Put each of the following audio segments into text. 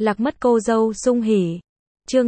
Lạc mất cô dâu sung hỉ. Chương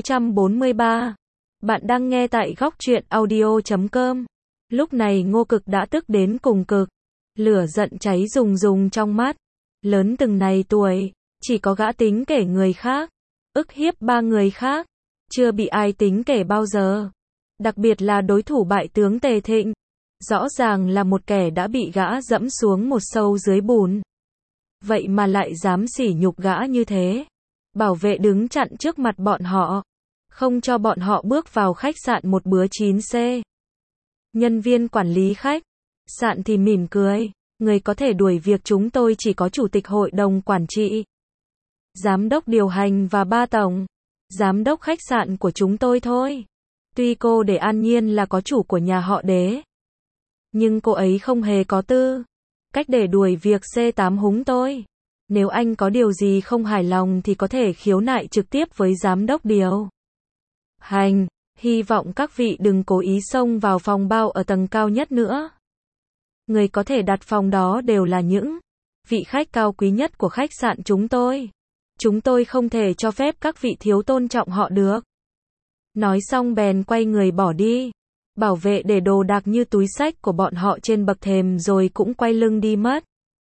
643. Bạn đang nghe tại góc truyện audio.com. Lúc này Ngô Cực đã tức đến cùng cực. Lửa giận cháy rùng rùng trong mắt. Lớn từng này tuổi, chỉ có gã tính kể người khác. Ức hiếp 3 người khác. Chưa bị ai tính kể bao giờ. Đặc biệt là đối thủ bại tướng Tề Thịnh. Rõ ràng là một kẻ đã bị gã dẫm xuống một sâu dưới bùn. Vậy mà lại dám sỉ nhục gã như thế. Bảo vệ đứng chặn trước mặt bọn họ. Không cho bọn họ bước vào khách sạn một bữa 9C. Nhân viên quản lý khách sạn thì mỉm cười. Người có thể đuổi việc chúng tôi chỉ có chủ tịch hội đồng quản trị, giám đốc điều hành và 3 tổng giám đốc khách sạn của chúng tôi thôi. Tuy cô để An Nhiên là có chủ của nhà họ Đế, nhưng cô ấy không hề có tư cách để đuổi việc C8 húng tôi. Nếu anh có điều gì không hài lòng thì có thể khiếu nại trực tiếp với giám đốc điều hành. Hy vọng các vị đừng cố ý xông vào phòng bao ở tầng cao nhất nữa. Người có thể đặt phòng đó đều là những vị khách cao quý nhất của khách sạn chúng tôi. Chúng tôi không thể cho phép các vị thiếu tôn trọng họ được. Nói xong bèn quay người bỏ đi. Bảo vệ để đồ đạc như túi xách của bọn họ trên bậc thềm rồi cũng quay lưng đi mất.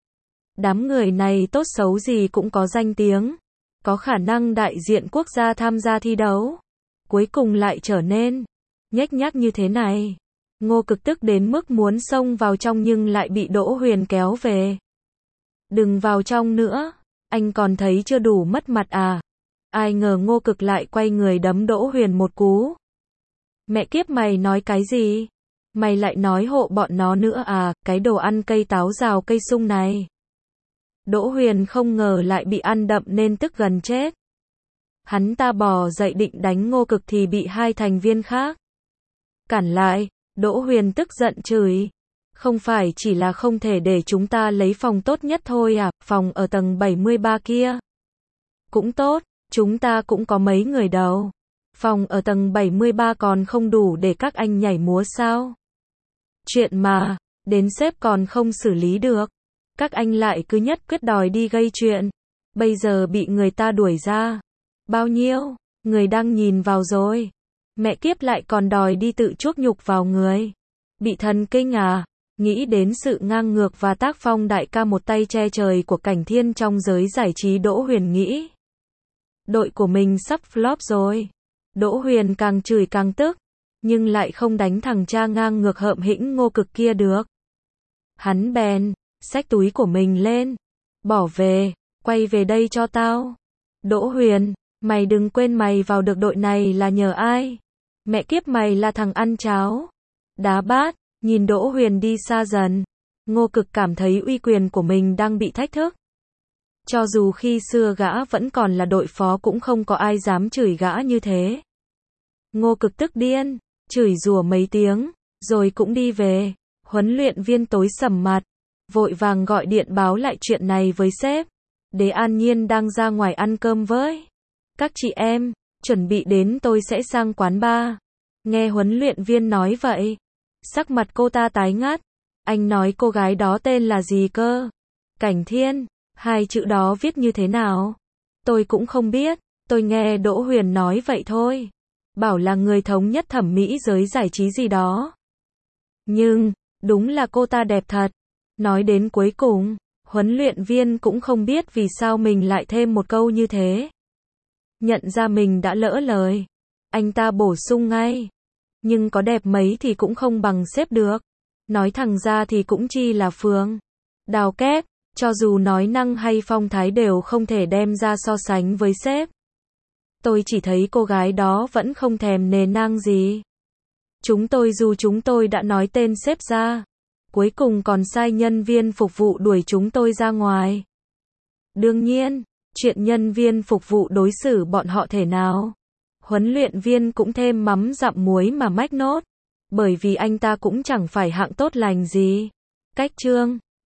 Đám người này tốt xấu gì cũng có danh tiếng, có khả năng đại diện quốc gia tham gia thi đấu. Cuối cùng lại trở nên nhếch nhác như thế này. Ngô Cực tức đến mức muốn xông vào trong nhưng lại bị Đỗ Huyền kéo về. Đừng vào trong nữa, anh còn thấy chưa đủ mất mặt à? Ai ngờ Ngô Cực lại quay người đấm Đỗ Huyền một cú. Mẹ kiếp, mày nói cái gì? Mày lại nói hộ bọn nó nữa à, cái đồ ăn cây táo rào cây sung này. Đỗ Huyền không ngờ lại bị ăn đậm nên tức gần chết. Hắn ta bò dậy định đánh Ngô Cực thì bị 2 thành viên khác cản lại. Đỗ Huyền tức giận chửi. Không phải chỉ là không thể để chúng ta lấy phòng tốt nhất thôi à, phòng ở tầng 73 kia cũng tốt, chúng ta cũng có mấy người đâu. Phòng ở tầng 73 còn không đủ để các anh nhảy múa sao? Chuyện mà, đến sếp còn không xử lý được. Các anh lại cứ nhất quyết đòi đi gây chuyện. Bây giờ bị người ta đuổi ra. Bao nhiêu người đang nhìn vào rồi. Mẹ kiếp, lại còn đòi đi tự chuốc nhục vào người. Bị thần kinh à? Nghĩ đến sự ngang ngược và tác phong đại ca một tay che trời của Cảnh Thiên trong giới giải trí, Đỗ Huyền nghĩ đội của mình sắp flop rồi. Đỗ Huyền càng chửi càng tức, nhưng lại không đánh thằng cha ngang ngược hợm hĩnh Ngô Cực kia được. Hắn bèn xách túi của mình lên, bỏ về, quay về đây cho tao. Đỗ Huyền, mày đừng quên mày vào được đội này là nhờ ai. Mẹ kiếp, mày là thằng ăn cháo đá bát. Nhìn Đỗ Huyền đi xa dần, Ngô Cực cảm thấy uy quyền của mình đang bị thách thức. Cho dù khi xưa gã vẫn còn là đội phó cũng không có ai dám chửi gã như thế. Ngô Cực tức điên, chửi rủa mấy tiếng, rồi cũng đi về. Huấn luyện viên tối sầm mặt, vội vàng gọi điện báo lại chuyện này với sếp. Đế An Nhiên đang ra ngoài ăn cơm với các chị em, chuẩn bị đến, tôi sẽ sang quán bar. Nghe huấn luyện viên nói vậy, sắc mặt cô ta tái ngắt. Anh nói cô gái đó tên là gì cơ? Cảnh Thiên. 2 chữ đó viết như thế nào? Tôi cũng không biết, tôi nghe Đỗ Huyền nói vậy thôi. Bảo là người thống nhất thẩm mỹ giới giải trí gì đó. Nhưng, đúng là cô ta đẹp thật. Nói đến cuối cùng, huấn luyện viên cũng không biết vì sao mình lại thêm một câu như thế. Nhận ra mình đã lỡ lời, anh ta bổ sung ngay. Nhưng có đẹp mấy thì cũng không bằng sếp được. Nói thẳng ra thì cũng chi là Phương Đào kép, cho dù nói năng hay phong thái đều không thể đem ra so sánh với sếp. Tôi chỉ thấy cô gái đó vẫn không thèm nề nang gì. Dù chúng tôi đã nói tên sếp ra, cuối cùng còn sai nhân viên phục vụ đuổi chúng tôi ra ngoài. Đương nhiên, chuyện nhân viên phục vụ đối xử bọn họ thế nào, huấn luyện viên cũng thêm mắm dặm muối mà mách nốt. Bởi vì anh ta cũng chẳng phải hạng tốt lành gì. Cách chương